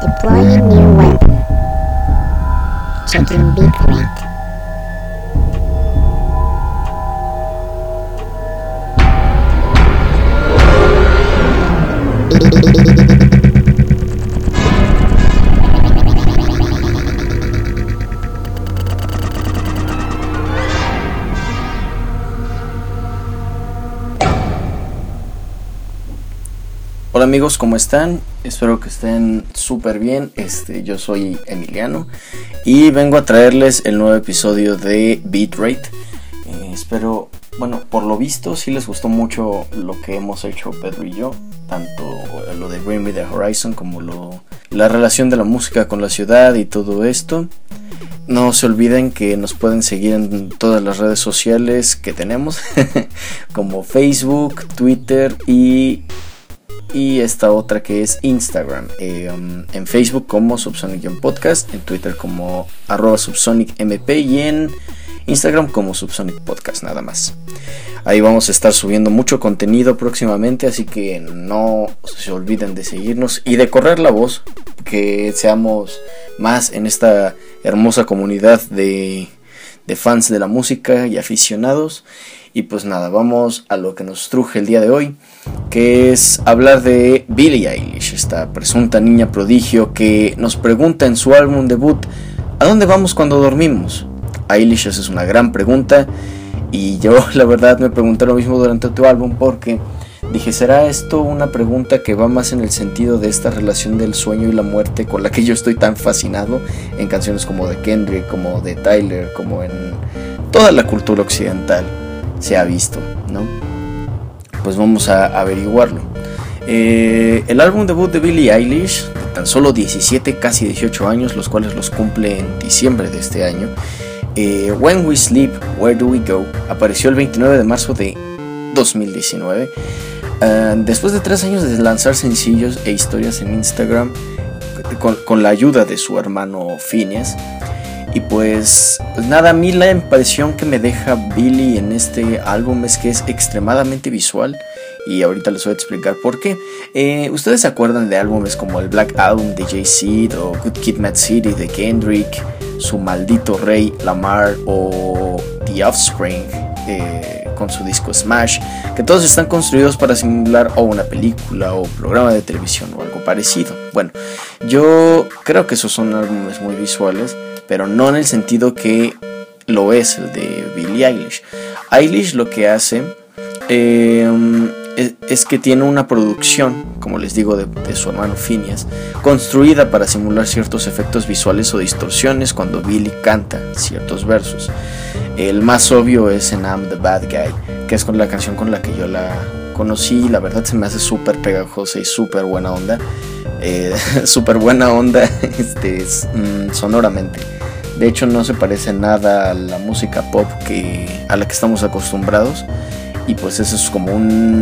Deploying new web. Checking bitrate. Hola amigos, ¿cómo están? Espero que estén súper bien. Yo soy Emiliano y vengo a traerles el nuevo episodio de Bitrate. Espero, por lo visto sí les gustó mucho lo que hemos hecho Pedro y yo, tanto lo de Bring Me the Horizon como la relación de la música con la ciudad y todo esto. No se olviden que nos pueden seguir en todas las redes sociales que tenemos como Facebook, Twitter y esta otra que es Instagram. En Facebook como Subsonic-podcast, en Twitter como @SubsonicMP y en Instagram como Subsonic Podcast, nada más. Ahí vamos a estar subiendo mucho contenido próximamente, así que no se olviden de seguirnos y de correr la voz, que seamos más en esta hermosa comunidad de fans de la música y aficionados. Y pues nada, vamos a lo que nos truje el día de hoy, que es hablar de Billie Eilish, esta presunta niña prodigio que nos pregunta en su álbum debut: ¿a dónde vamos cuando dormimos? Eilish, esa es una gran pregunta, y yo la verdad me pregunté lo mismo durante tu álbum, porque dije, ¿será esto una pregunta que va más en el sentido de esta relación del sueño y la muerte con la que yo estoy tan fascinado en canciones como de Kendrick, como de Tyler, como en toda la cultura occidental se ha visto, ¿no? Pues vamos a averiguarlo. El álbum debut de Billie Eilish, de tan solo 17, casi 18 años, los cuales los cumple en diciembre de este año, When We Sleep, Where Do We Go, apareció el 29 de marzo de 2019. Después de 3 años de lanzar sencillos e historias en Instagram, con la ayuda de su hermano Phineas. Y pues nada, a mí la impresión que me deja Billie en este álbum es que es extremadamente visual. Y ahorita les voy a explicar por qué. ¿Ustedes se acuerdan de álbumes como el Black Album de Jay-Z o Good Kid, Mad City de Kendrick, Su Maldito Rey Lamar o The Offspring con su disco Smash? Que todos están construidos para simular o una película o programa de televisión o algo parecido. Bueno, yo creo que esos son álbumes muy visuales, pero no en el sentido que lo es el de Billie Eilish. Eilish lo que hace es que tiene una producción, como les digo, de su hermano Phineas, construida para simular ciertos efectos visuales o distorsiones cuando Billie canta ciertos versos. El más obvio es en I'm the Bad Guy, que es con la canción con la que yo la conocí. La verdad se me hace súper pegajosa y súper buena onda. Súper buena onda sonoramente. De hecho no se parece nada a la música pop a la que estamos acostumbrados. Y pues eso es como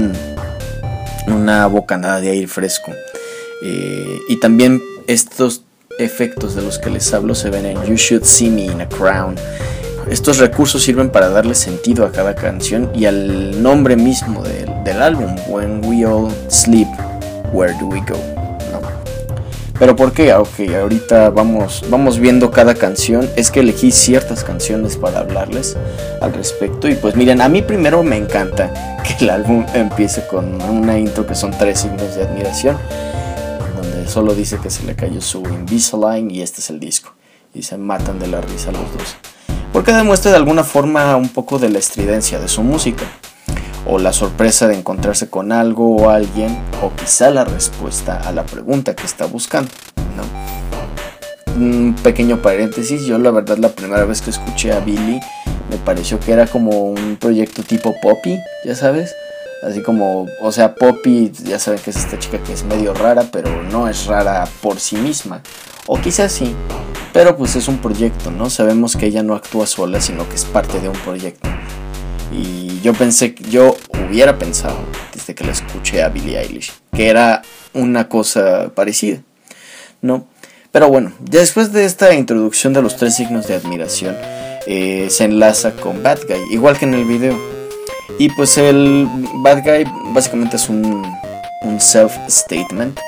una bocanada de aire fresco. Y también estos efectos de los que les hablo se ven en You Should See Me in a Crown. Estos recursos sirven para darle sentido a cada canción y al nombre mismo del álbum, When We All Sleep, Where Do We Go, ¿no? Pero ¿por qué? Okay, ahorita vamos viendo cada canción. Es que elegí ciertas canciones para hablarles al respecto. Y pues miren, a mí primero me encanta que el álbum empiece con una intro que son 3 signos de admiración, donde solo dice que se le cayó su Invisalign y este es el disco. Y se matan de la risa los dos, porque demuestra de alguna forma un poco de la estridencia de su música, o la sorpresa de encontrarse con algo o alguien, o quizá la respuesta a la pregunta que está buscando, ¿no? Un pequeño paréntesis, yo la verdad la primera vez que escuché a Billie me pareció que era como un proyecto tipo Poppy, ya sabes, así como, o sea, Poppy, ya saben que es esta chica que es medio rara, pero no es rara por sí misma, o quizás sí, pero pues es un proyecto, ¿no? Sabemos que ella no actúa sola, sino que es parte de un proyecto. Y yo hubiera pensado, desde que la escuché a Billie Eilish, que era una cosa parecida, ¿no? Pero bueno, ya después de esta introducción de los 3 signos de admiración, se enlaza con Bad Guy, igual que en el video. Y pues el Bad Guy básicamente es un self-statement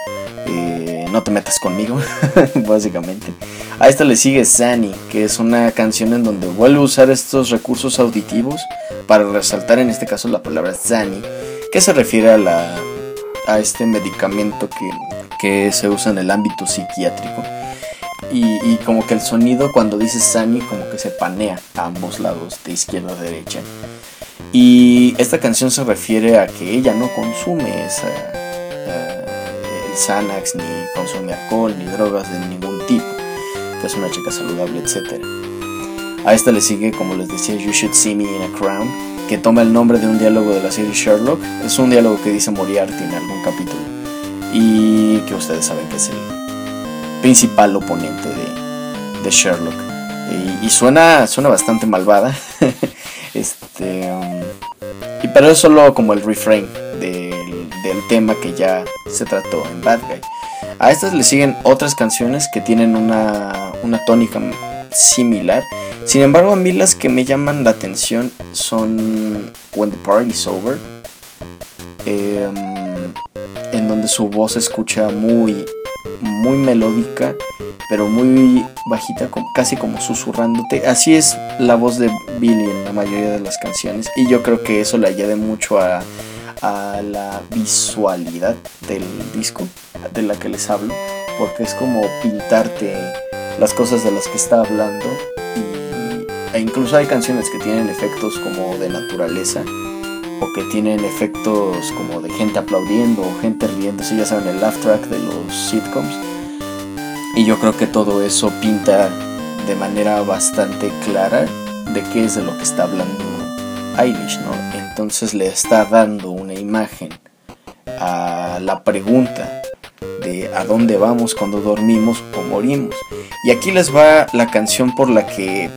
No te metas conmigo, básicamente. A esta le sigue Zanny, que es una canción en donde vuelve a usar estos recursos auditivos para resaltar en este caso la palabra Zanny, que se refiere a este medicamento que se usa en el ámbito psiquiátrico. Y como que el sonido cuando dice Zanny como que se panea a ambos lados, de izquierda a derecha. Y esta canción se refiere a que ella no consume el Xanax, ni consume alcohol, ni drogas de ningún tipo, que es una chica saludable, etc. A esta le sigue, como les decía, You Should See Me in a Crown, que toma el nombre de un diálogo de la serie Sherlock. Es un diálogo que dice Moriarty en algún capítulo, y que ustedes saben que es el principal oponente de Sherlock. Y suena bastante malvada. Pero es solo como el refrain del tema que ya se trató en Bad Guy. A estas le siguen otras canciones que tienen una tónica similar. Sin embargo, a mí las que me llaman la atención son When the Party's Over, en donde su voz se escucha muy melódica, pero muy bajita, casi como susurrándote. Así es la voz de Billy en la mayoría de las canciones, y yo creo que eso le añade mucho a la visualidad del disco de la que les hablo, porque es como pintarte las cosas de las que está hablando. E incluso hay canciones que tienen efectos como de naturaleza, o que tienen efectos como de gente aplaudiendo o gente riéndose, ya saben, el laugh track de los sitcoms. Y yo creo que todo eso pinta de manera bastante clara de qué es de lo que está hablando Eilish, ¿no? Entonces le está dando una imagen a la pregunta de a dónde vamos cuando dormimos o morimos. Y aquí les va la canción por la que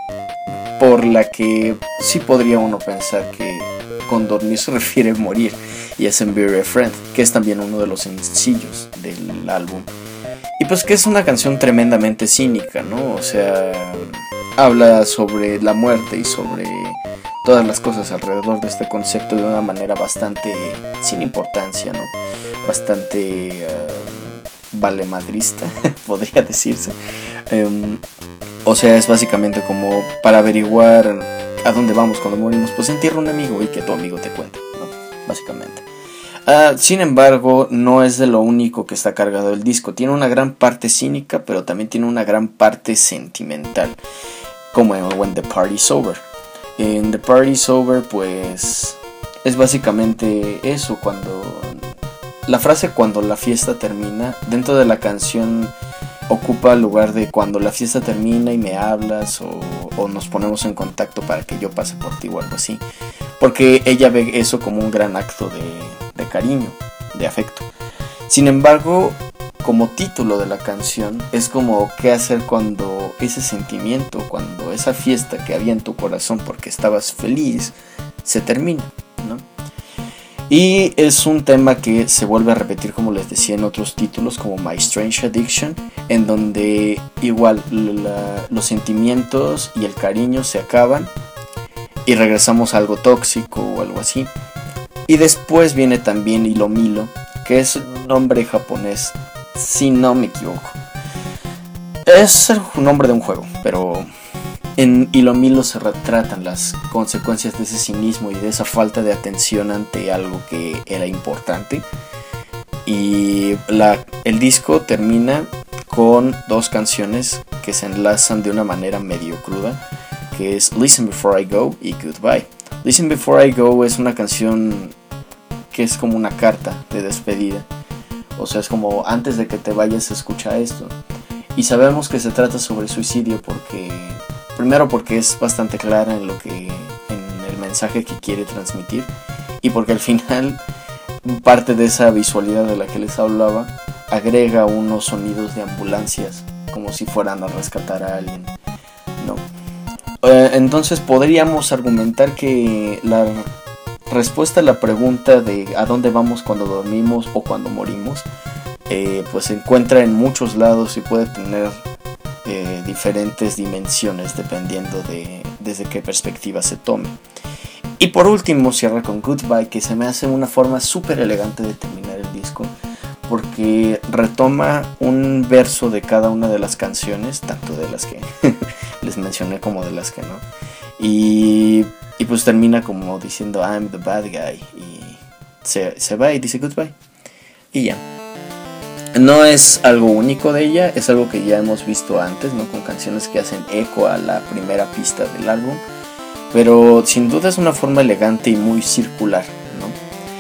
sí podría uno pensar que con dormir se refiere a morir, y es en Bury a Friend, que es también uno de los sencillos del álbum. Y pues que es una canción tremendamente cínica, ¿no? O sea, habla sobre la muerte y sobre todas las cosas alrededor de este concepto de una manera bastante sin importancia, ¿no? Bastante valemadrista, podría decirse. O sea, es básicamente como para averiguar a dónde vamos cuando morimos, pues entierra a un amigo y que tu amigo te cuente, ¿no? Básicamente. Sin embargo, no es de lo único que está cargado el disco. Tiene una gran parte cínica, pero también tiene una gran parte sentimental, como en When the Party's Over. En The Party's Over, pues es básicamente eso, cuando la frase "cuando la fiesta termina" dentro de la canción ocupa el lugar de "cuando la fiesta termina y me hablas", o "nos ponemos en contacto para que yo pase por ti", o algo así, porque ella ve eso como un gran acto de cariño, de afecto. Sin embargo, como título de la canción es como qué hacer cuando ese sentimiento, cuando esa fiesta que había en tu corazón porque estabas feliz, se termina, ¿no? Y es un tema que se vuelve a repetir, como les decía, en otros títulos como My Strange Addiction, en donde igual los sentimientos y el cariño se acaban y regresamos a algo tóxico o algo así. Y después viene también Ilomilo, que es un nombre japonés, si no me equivoco. Es el nombre de un juego, pero en Ilomilo se retratan las consecuencias de ese cinismo y de esa falta de atención ante algo que era importante. Y el disco termina con dos canciones que se enlazan de una manera medio cruda, que es Listen Before I Go y Goodbye. Listen Before I Go es una canción que es como una carta de despedida. O sea, es como antes de que te vayas, escucha esto. Y sabemos que se trata sobre suicidio primero porque es bastante clara en el mensaje que quiere transmitir, y porque al final parte de esa visualidad de la que les hablaba agrega unos sonidos de ambulancias como si fueran a rescatar a alguien, ¿no? Entonces podríamos argumentar que la respuesta a la pregunta de a dónde vamos cuando dormimos o cuando morimos pues se encuentra en muchos lados y puede tener diferentes dimensiones dependiendo desde qué perspectiva se tome. Y por último cierra con Goodbye, que se me hace una forma súper elegante de terminar el disco, porque retoma un verso de cada una de las canciones, tanto de las que les mencioné como de las que no. Y pues termina como diciendo I'm the bad guy, y se va y dice goodbye. Y ya. No es algo único de ella, es algo que ya hemos visto antes, ¿no? Con canciones que hacen eco a la primera pista del álbum. Pero sin duda es una forma elegante y muy circular, ¿no?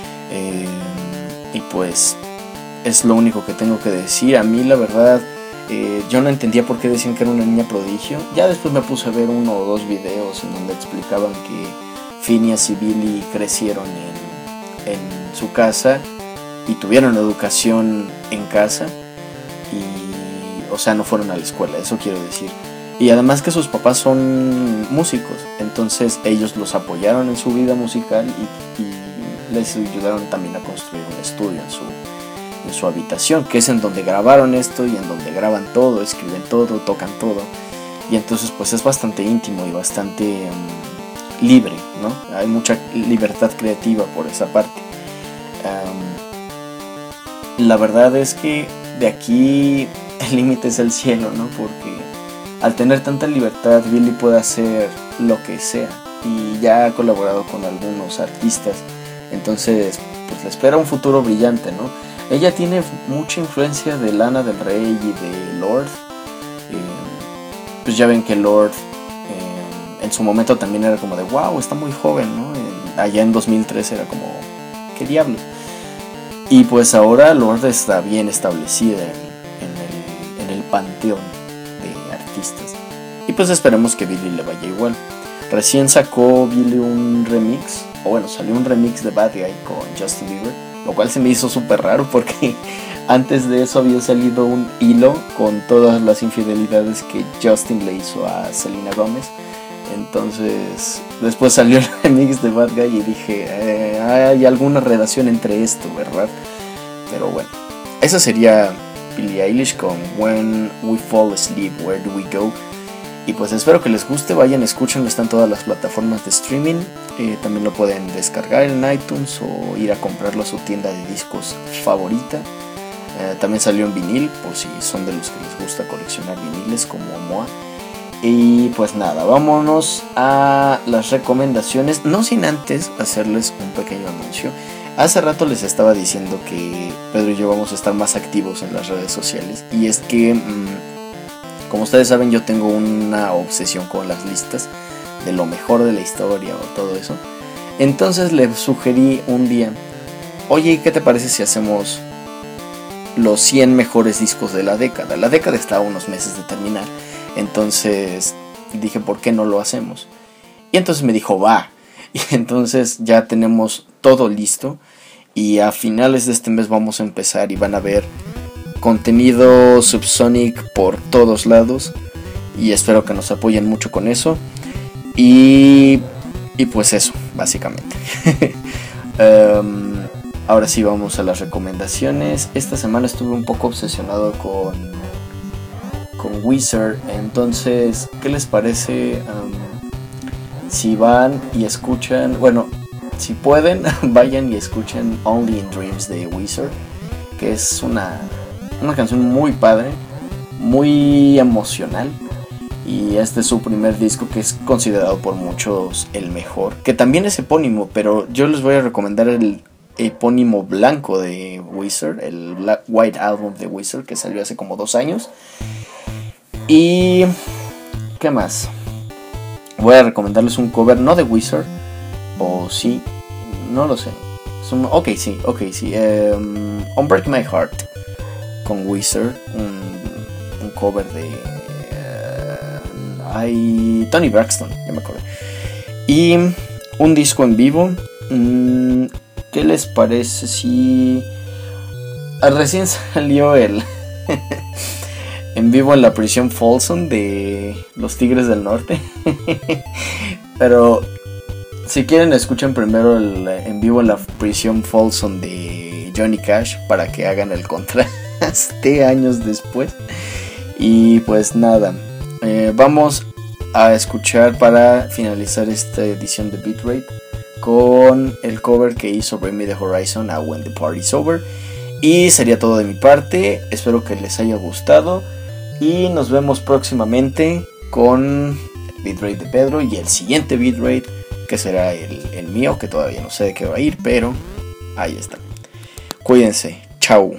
Y pues es lo único que tengo que decir. A mí la verdad, yo no entendía por qué decían que era una niña prodigio. Ya después me puse a ver 1 o 2 videos en donde explicaban que Phineas y Billy crecieron en su casa y tuvieron educación en casa, y, o sea, no fueron a la escuela, eso quiero decir. Y además que sus papás son músicos, entonces ellos los apoyaron en su vida musical y les ayudaron también a construir un estudio en su habitación, que es en donde grabaron esto y en donde graban todo, escriben todo, tocan todo. Y entonces pues es bastante íntimo y bastante libre, ¿no? Hay mucha libertad creativa por esa parte. La verdad es que de aquí el límite es el cielo, ¿no? Porque al tener tanta libertad, Billy puede hacer lo que sea, y ya ha colaborado con algunos artistas, entonces pues le espera un futuro brillante, ¿no? Ella tiene mucha influencia de Lana del Rey y de Lorde. Pues ya ven que Lorde en su momento también era como de wow, está muy joven, ¿no? Allá en 2003 era como ¿qué diablos? Y pues ahora Lorde está bien establecida en el panteón de artistas. Y pues esperemos que Billy le vaya igual. Recién sacó Billy un remix, o bueno, salió un remix de Bad Guy con Justin Bieber, lo cual se me hizo súper raro porque antes de eso había salido un hilo con todas las infidelidades que Justin le hizo a Selena Gomez. Entonces después salió el remix de Bad Guy y dije, hay alguna relación entre esto, ¿verdad? Pero bueno, esa sería Billie Eilish con When We Fall Asleep, Where Do We Go? Y pues espero que les guste, vayan, escúchenlo, está en todas las plataformas de streaming. También lo pueden descargar en iTunes o ir a comprarlo a su tienda de discos favorita. También salió en vinil, por si son de los que les gusta coleccionar viniles como Moa. Y pues nada, vámonos a las recomendaciones, no sin antes hacerles un pequeño anuncio. Hace rato les estaba diciendo que Pedro y yo vamos a estar más activos en las redes sociales. Y es que, como ustedes saben, yo tengo una obsesión con las listas de lo mejor de la historia o todo eso. Entonces le sugerí un día, oye, ¿qué te parece si hacemos los 100 mejores discos de la década? La década está a unos meses de terminar. Entonces dije, ¿por qué no lo hacemos? Y entonces me dijo, va. Y entonces ya tenemos todo listo. Y a finales de este mes vamos a empezar y van a ver contenido Subsonic por todos lados. Y espero que nos apoyen mucho con eso. Y pues eso, básicamente. Ahora sí vamos a las recomendaciones. Esta semana estuve un poco obsesionado con Weezer. Entonces, ¿qué les parece si van y escuchan, bueno, si pueden, vayan y escuchen Only in Dreams de Weezer, que es una canción muy padre, muy emocional, y este es su primer disco, que es considerado por muchos el mejor, que también es epónimo, pero yo les voy a recomendar el epónimo blanco de Weezer, el Black White Album de Weezer, que salió hace como 2 años. Y ¿qué más? Voy a recomendarles un cover, no de Weezer, o sí, no lo sé. Ok, sí. Unbreak My Heart con Weezer, un cover de Tony Braxton, ya me acordé. Y un disco en vivo. ¿Qué les parece si recién salió el en vivo en la prisión Folsom de los Tigres del Norte? Pero si quieren, escuchen primero el en vivo en la prisión Folsom de Johnny Cash para que hagan el contraste años después. Y pues nada, vamos a escuchar para finalizar esta edición de Beat Rate con el cover que hizo Bring Me the Horizon a When the Party's Over. Y sería todo de mi parte, espero que les haya gustado y nos vemos próximamente con el bitrate de Pedro y el siguiente bitrate que será el mío, que todavía no sé de qué va a ir, pero ahí está. Cuídense, chao.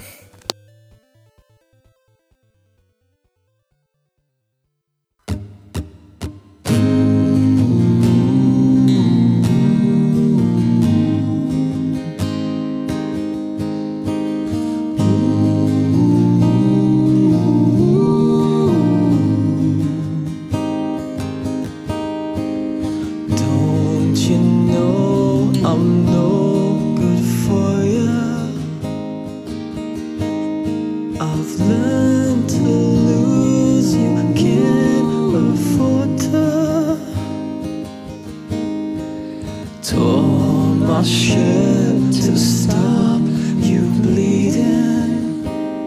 Tore my shirt to stop you bleeding,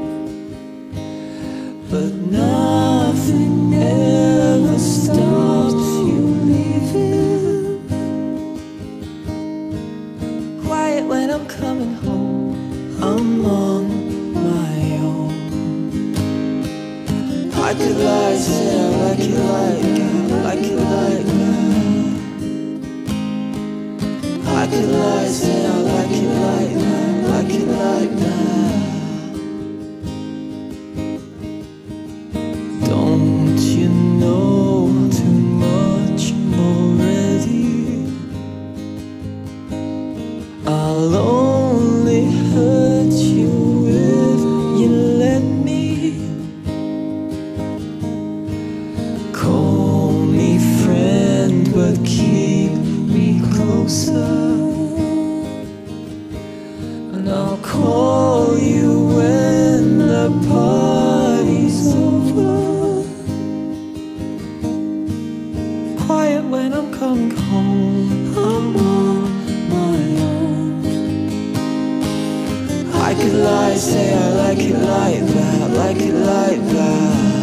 but nothing ever stops you leaving. Quiet when I'm coming home, I'm on my own. I could lie, say I like it like that, like it like that. I could lie, say I like it like that, like it like that. Don't you know too much already? I'll only hurt you if you let me. Call me friend, but keep me closer. And I'll call you when the party's over. Quiet when I'm coming home, I'm on my own. I could lie, say I like it like that, like it like that.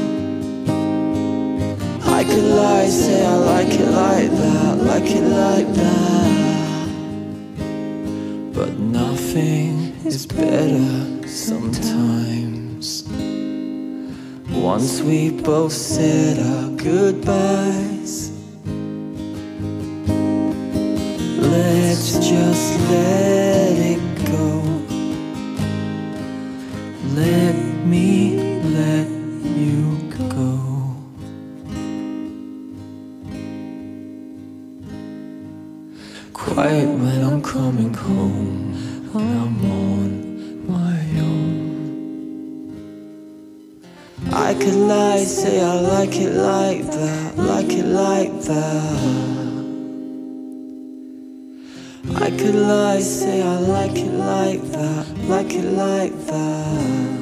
I could lie, say I like it like that, like it like that. But nothing is better sometimes. Once we both said our goodbyes, let's just let it go. Let me let you go. Quiet when I'm coming home, I'm on my own. I could lie, say I like it like that, like it like that. I could lie, say I like it like that, like it like that.